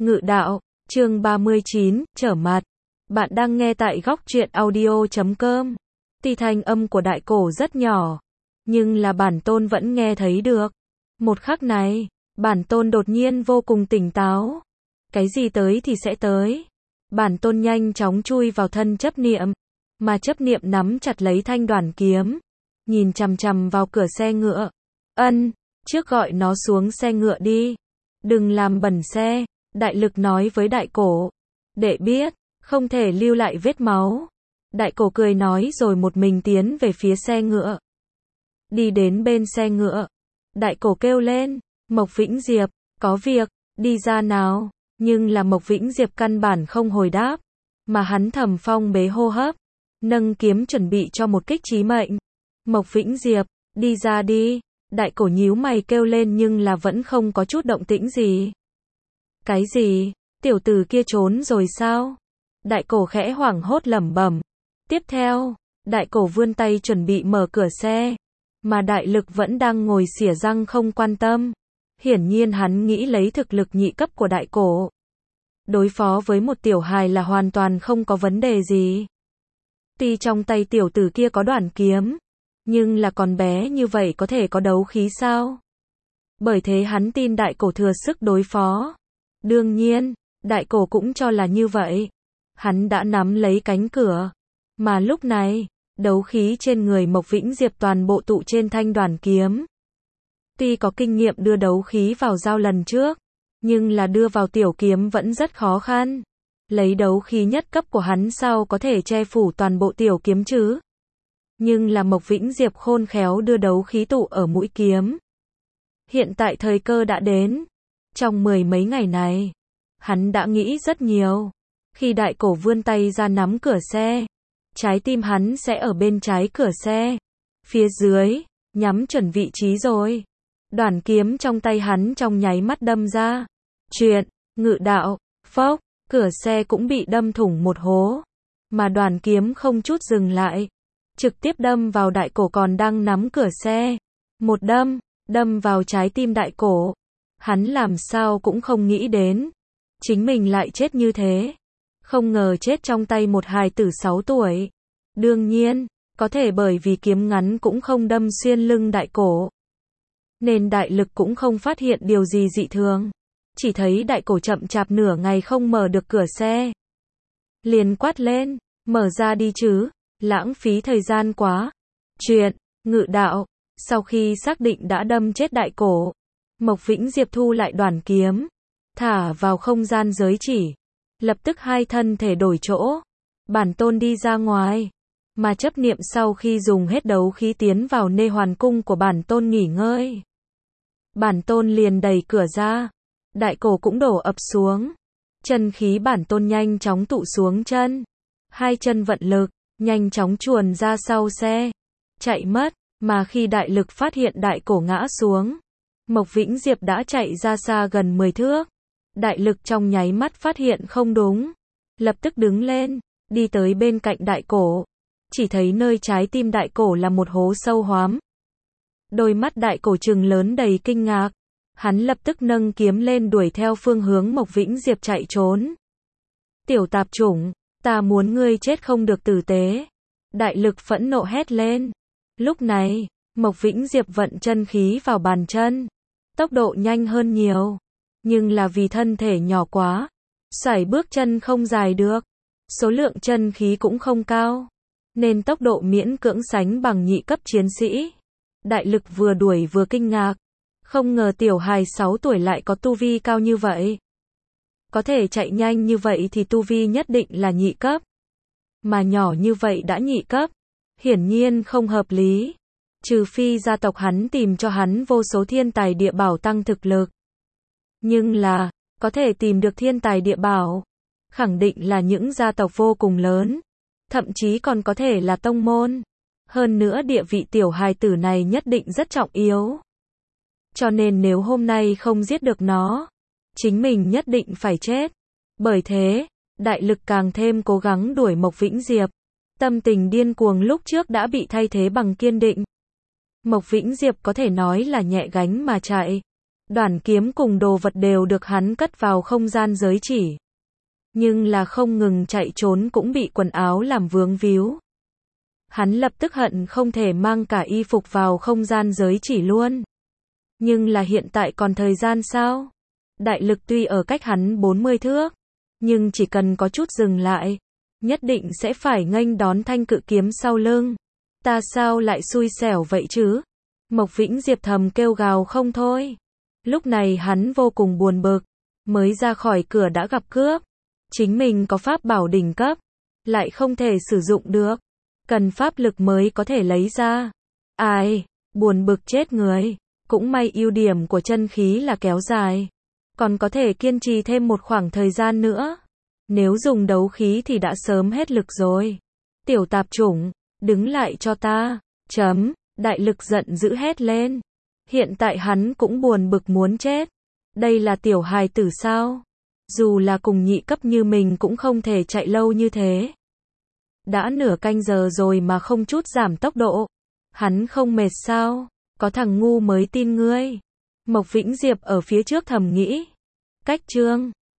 Ngự đạo, chương 39, trở mặt. Bạn đang nghe tại góc truyện audio.com. Tuy thanh âm của đại cổ rất nhỏ, nhưng là bản tôn vẫn nghe thấy được. Một khắc này, bản tôn đột nhiên vô cùng tỉnh táo. Cái gì tới thì sẽ tới. Bản tôn nhanh chóng chui vào thân chấp niệm, mà chấp niệm nắm chặt lấy thanh đoản kiếm, nhìn chằm chằm vào cửa xe ngựa. Trước gọi nó xuống xe ngựa đi. Đừng làm bẩn xe. Đại lực nói với đại cổ. Đệ biết, không thể lưu lại vết máu. Đại cổ cười nói rồi một mình tiến về phía xe ngựa. Đi đến bên xe ngựa, đại cổ kêu lên, Mộc Vĩnh Diệp, có việc, đi ra nào. Nhưng là Mộc Vĩnh Diệp căn bản không hồi đáp, mà hắn thầm phong bế hô hấp, nâng kiếm chuẩn bị cho một kích chí mệnh. Mộc Vĩnh Diệp, đi ra đi. Đại cổ nhíu mày kêu lên nhưng là vẫn không có chút động tĩnh gì. Cái gì? Tiểu tử kia trốn rồi sao? Đại cổ khẽ hoảng hốt lẩm bẩm. Tiếp theo, đại cổ vươn tay chuẩn bị mở cửa xe, mà đại lực vẫn đang ngồi xỉa răng không quan tâm. Hiển nhiên hắn nghĩ lấy thực lực nhị cấp của đại cổ, đối phó với một tiểu hài là hoàn toàn không có vấn đề gì. Tuy trong tay tiểu tử kia có đoản kiếm, nhưng là còn bé như vậy có thể có đấu khí sao? Bởi thế hắn tin đại cổ thừa sức đối phó. Đương nhiên, đại cổ cũng cho là như vậy. Hắn đã nắm lấy cánh cửa, mà lúc này, đấu khí trên người Mộc Vĩnh Diệp toàn bộ tụ trên thanh đoản kiếm. Tuy có kinh nghiệm đưa đấu khí vào dao lần trước, nhưng là đưa vào tiểu kiếm vẫn rất khó khăn. Lấy đấu khí nhất cấp của hắn sao có thể che phủ toàn bộ tiểu kiếm chứ? Nhưng là Mộc Vĩnh Diệp khôn khéo đưa đấu khí tụ ở mũi kiếm. Hiện tại thời cơ đã đến. Trong 10 mấy ngày này, hắn đã nghĩ rất nhiều. Khi đại cổ vươn tay ra nắm cửa xe, trái tim hắn sẽ ở bên trái cửa xe. Phía dưới, nhắm chuẩn vị trí rồi. Đoản kiếm trong tay hắn trong nháy mắt đâm ra. Chuyện, ngự đạo, phốc, cửa xe cũng bị đâm thủng một hố. Mà đoản kiếm không chút dừng lại, trực tiếp đâm vào đại cổ còn đang nắm cửa xe. Một đâm vào trái tim đại cổ. Hắn làm sao cũng không nghĩ đến, chính mình lại chết như thế. Không ngờ chết trong tay một hài tử 6 tuổi. Đương nhiên, có thể bởi vì kiếm ngắn cũng không đâm xuyên lưng đại cổ, nên đại lực cũng không phát hiện điều gì dị thường. Chỉ thấy đại cổ chậm chạp nửa ngày không mở được cửa xe. Liền quát lên, mở ra đi chứ, lãng phí thời gian quá. Chuyện, ngự đạo, sau khi xác định đã đâm chết đại cổ, Mộc Vĩnh Diệp thu lại đoản kiếm, thả vào không gian giới chỉ. Lập tức hai thân thể đổi chỗ. Bản tôn đi ra ngoài. Mà chấp niệm sau khi dùng hết đấu khí tiến vào nê hoàn cung của bản tôn nghỉ ngơi. Bản tôn liền đẩy cửa ra. Đại cổ cũng đổ ập xuống. Chân khí bản tôn nhanh chóng tụ xuống chân. Hai chân vận lực, nhanh chóng chuồn ra sau xe. Chạy mất, mà khi đại lực phát hiện đại cổ ngã xuống, Mộc Vĩnh Diệp đã chạy ra xa gần 10 thước. Đại lực trong nháy mắt phát hiện không đúng. Lập tức đứng lên, đi tới bên cạnh đại cổ. Chỉ thấy nơi trái tim đại cổ là một hố sâu hoắm. Đôi mắt đại cổ trừng lớn đầy kinh ngạc. Hắn lập tức nâng kiếm lên đuổi theo phương hướng Mộc Vĩnh Diệp chạy trốn. Tiểu tạp chủng, ta muốn ngươi chết không được tử tế. Đại lực phẫn nộ hét lên. Lúc này, Mộc Vĩnh Diệp vận chân khí vào bàn chân. Tốc độ nhanh hơn nhiều. Nhưng là vì thân thể nhỏ quá, sải bước chân không dài được. Số lượng chân khí cũng không cao, nên tốc độ miễn cưỡng sánh bằng nhị cấp chiến sĩ. Đại lực vừa đuổi vừa kinh ngạc. Không ngờ tiểu hài 6 tuổi lại có tu vi cao như vậy. Có thể chạy nhanh như vậy thì tu vi nhất định là nhị cấp. Mà nhỏ như vậy đã nhị cấp. Hiển nhiên không hợp lý. Trừ phi gia tộc hắn tìm cho hắn vô số thiên tài địa bảo tăng thực lực. Nhưng là, có thể tìm được thiên tài địa bảo, khẳng định là những gia tộc vô cùng lớn. Thậm chí còn có thể là tông môn. Hơn nữa địa vị tiểu hài tử này nhất định rất trọng yếu. Cho nên nếu hôm nay không giết được nó, chính mình nhất định phải chết. Bởi thế, đại lực càng thêm cố gắng đuổi Mộc Vĩnh Diệp. Tâm tình điên cuồng lúc trước đã bị thay thế bằng kiên định. Mộc Vĩnh Diệp có thể nói là nhẹ gánh mà chạy. Đoản kiếm cùng đồ vật đều được hắn cất vào không gian giới chỉ. Nhưng là không ngừng chạy trốn cũng bị quần áo làm vướng víu. Hắn lập tức hận không thể mang cả y phục vào không gian giới chỉ luôn. Nhưng là hiện tại còn thời gian sao? Đại lực tuy ở cách hắn 40 thước, nhưng chỉ cần có chút dừng lại, nhất định sẽ phải nghênh đón thanh cự kiếm sau lưng. Ta sao lại xui xẻo vậy chứ? Mộc Vĩnh Diệp thầm kêu gào không thôi. Lúc này hắn vô cùng buồn bực, mới ra khỏi cửa đã gặp cướp. Chính mình có pháp bảo đỉnh cấp, lại không thể sử dụng được. Cần pháp lực mới có thể lấy ra. Ai, buồn bực chết người. Cũng may ưu điểm của chân khí là kéo dài. Còn có thể kiên trì thêm một khoảng thời gian nữa. Nếu dùng đấu khí thì đã sớm hết lực rồi. Tiểu tạp chủng, đứng lại cho ta. Đại lực giận dữ hét lên. Hiện tại hắn cũng buồn bực muốn chết. Đây là tiểu hài tử sao? Dù là cùng nhị cấp như mình cũng không thể chạy lâu như thế. Đã nửa canh giờ rồi mà không chút giảm tốc độ. Hắn không mệt sao? Có thằng ngu mới tin ngươi. Mộc Vĩnh Diệp ở phía trước thầm nghĩ. Cách chương